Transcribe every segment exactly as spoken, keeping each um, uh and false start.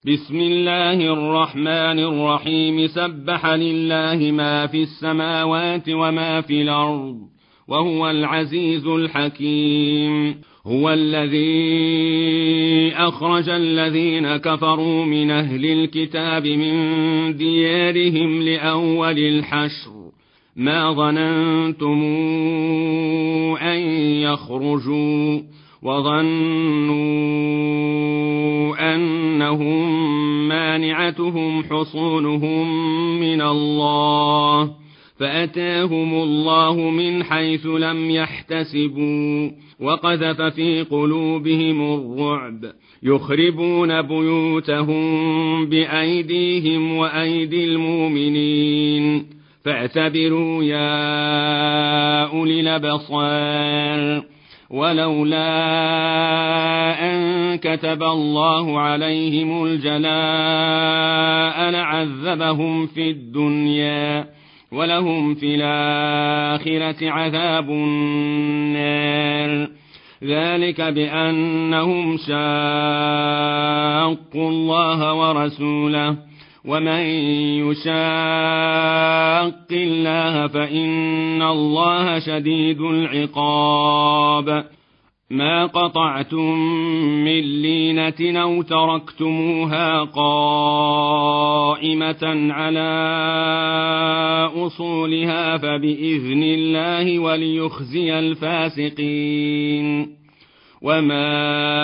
بسم الله الرحمن الرحيم سبح لله ما في السماوات وما في الأرض وهو العزيز الحكيم. هو الذي أخرج الذين كفروا من أهل الكتاب من ديارهم لأول الحشر ما ظننتم أن يخرجوا وظنوا أنهم مانعتهم حصونهم من الله فأتاهم الله من حيث لم يحتسبوا وقذف في قلوبهم الرعب يخربون بيوتهم بأيديهم وأيدي المؤمنين فاعتبروا يا أولي الأبصار. ولولا أن كتب الله عليهم الجلاء لعذبهم في الدنيا ولهم في الآخرة عذاب النار ذلك بأنهم شاقوا الله ورسوله ومن يشاق الله فإن الله شديد العقاب. ما قطعتم من لينة أو تركتموها قائمة على أصولها فبإذن الله وليخزي الفاسقين. وما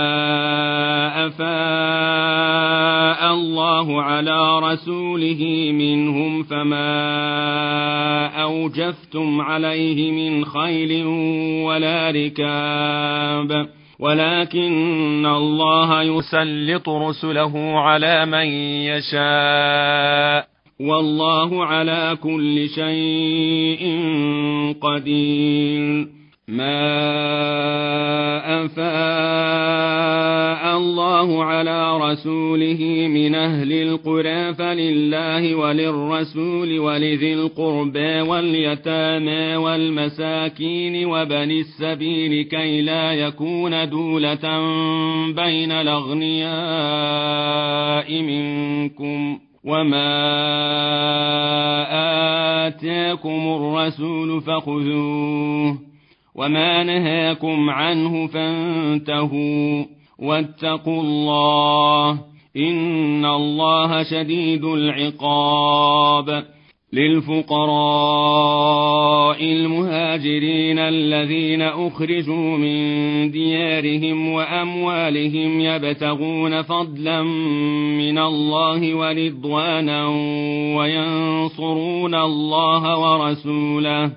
أفاء الله على رسوله منهم فما أوجفتم عليه من خيل ولا ركاب ولكن الله يسلط رسله على من يشاء والله على كل شيء قدير. ما أفاء الله على رسوله من أهل القرى فلله وللرسول ولذي القربى واليتامى والمساكين وبني السبيل كي لا يكون دولة بين الأغنياء منكم وما آتاكم الرسول فخذوه وما نهاكم عنه فانتهوا واتقوا الله إن الله شديد العقاب. للفقراء المهاجرين الذين أخرجوا من ديارهم وأموالهم يبتغون فضلا من الله ورضوانا وينصرون الله ورسوله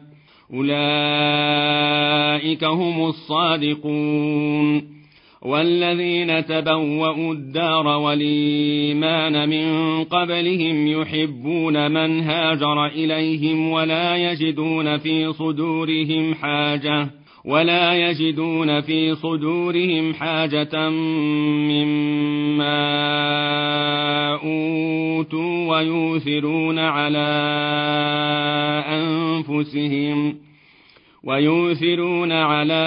أولئك هم الصادقون. والذين تبوأوا الدار والإيمان من قبلهم يحبون من هاجر إليهم ولا يجدون في صدورهم حاجة ولا يجدون في صدورهم حاجة مما أوتوا ويؤثرون على أنفسهم ويؤثرون على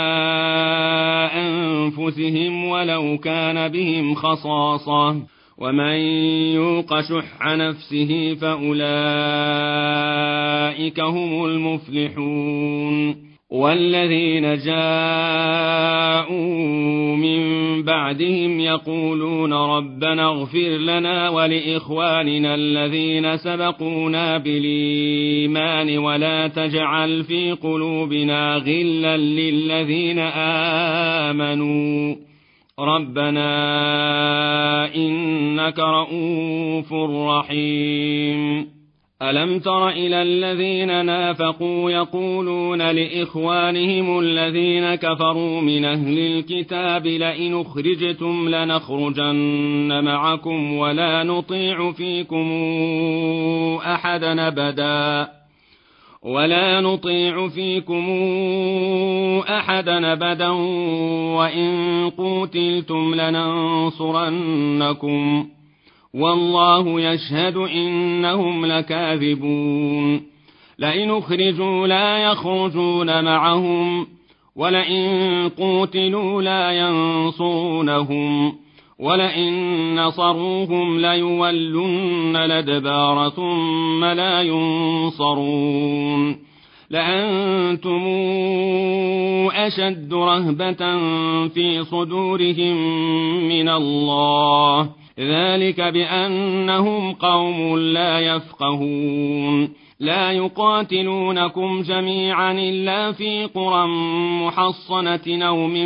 أنفسهم ولو كان بهم خصاصة ومن يوق شح نفسه فأولئك هم المفلحون. والذين جاءوا من بعدهم يقولون ربنا اغفر لنا ولإخواننا الذين سبقونا بالإيمان ولا تجعل في قلوبنا غلا للذين آمنوا ربنا إنك رؤوف رحيم. ألم تر إلى الذين نافقوا يقولون لإخوانهم الذين كفروا من أهل الكتاب لئن أخرجتم لنخرجن معكم ولا نطيع فيكم أحدا أبدا ولا نطيع فيكم أحدا أبدا وإن قوتلتم لننصرنكم والله يشهد إنهم لكاذبون. لئن أخرجوا لا يخرجون معهم ولئن قوتلوا لا ينصرونهم ولئن نصروهم ليولن الأدبار ثم لا ينصرون لأنتم أشد رهبة في صدورهم من الله ذلك بأنهم قوم لا يفقهون لا يقاتلونكم جميعا إلا في قرى محصنة أو من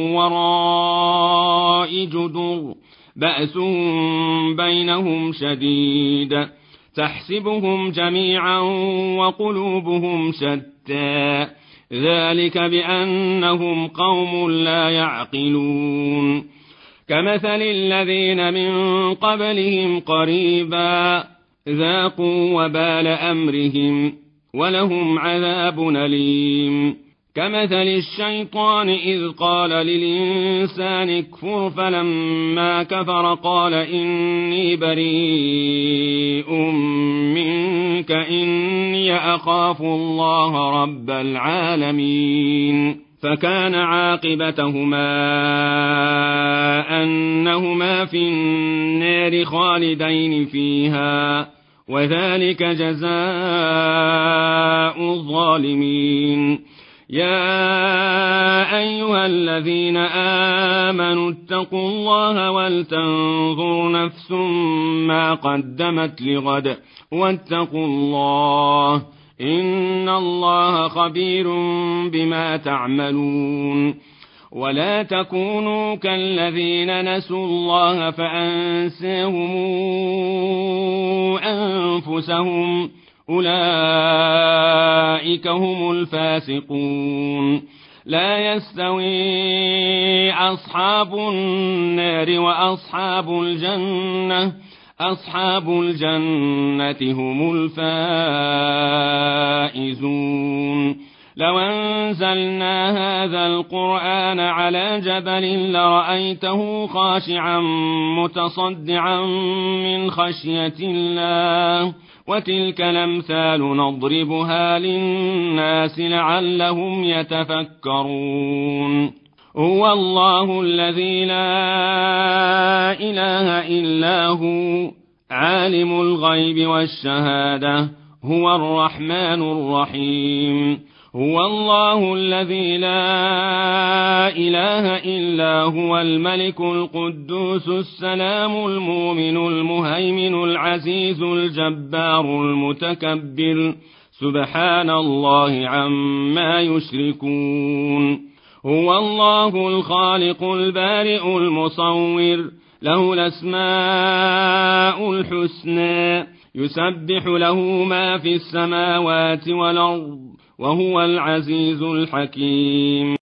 وراء جدر بأس بينهم شديد تحسبهم جميعا وقلوبهم شتى ذلك بأنهم قوم لا يعقلون كمثل الذين من قبلهم قريبا ذاقوا وبال أمرهم ولهم عذاب أليم كمثل الشيطان إذ قال للإنسان اكفر فلما كفر قال إني بريء منك إني أخاف الله رب العالمين فكان عاقبتهما أنهما في النار خالدين فيها وذلك جزاء الظالمين يا أيها الذين آمنوا اتقوا الله ولتنظر نفس ما قدمت لغد واتقوا الله إن الله خبير بما تعملون ولا تكونوا كالذين نسوا الله فأنساهم أنفسهم أولئك هم الفاسقون لا يستوي أصحاب النار وأصحاب الجنة أصحاب الجنة هم الفائزون لو أنزلنا هذا القرآن على جبل لرأيته خاشعا متصدعا من خشية الله وتلك الأمثال نضربها للناس لعلهم يتفكرون هو الله الذي لا إله إلا هو عالم الغيب والشهادة هو الرحمن الرحيم هو الله الذي لا إله إلا هو الملك القدوس السلام المؤمن المهيمن العزيز الجبار المتكبر سبحان الله عما يشركون هو الله الخالق البارئ المصور له الأسماء الحسنى يسبح له ما في السماوات والأرض وهو العزيز الحكيم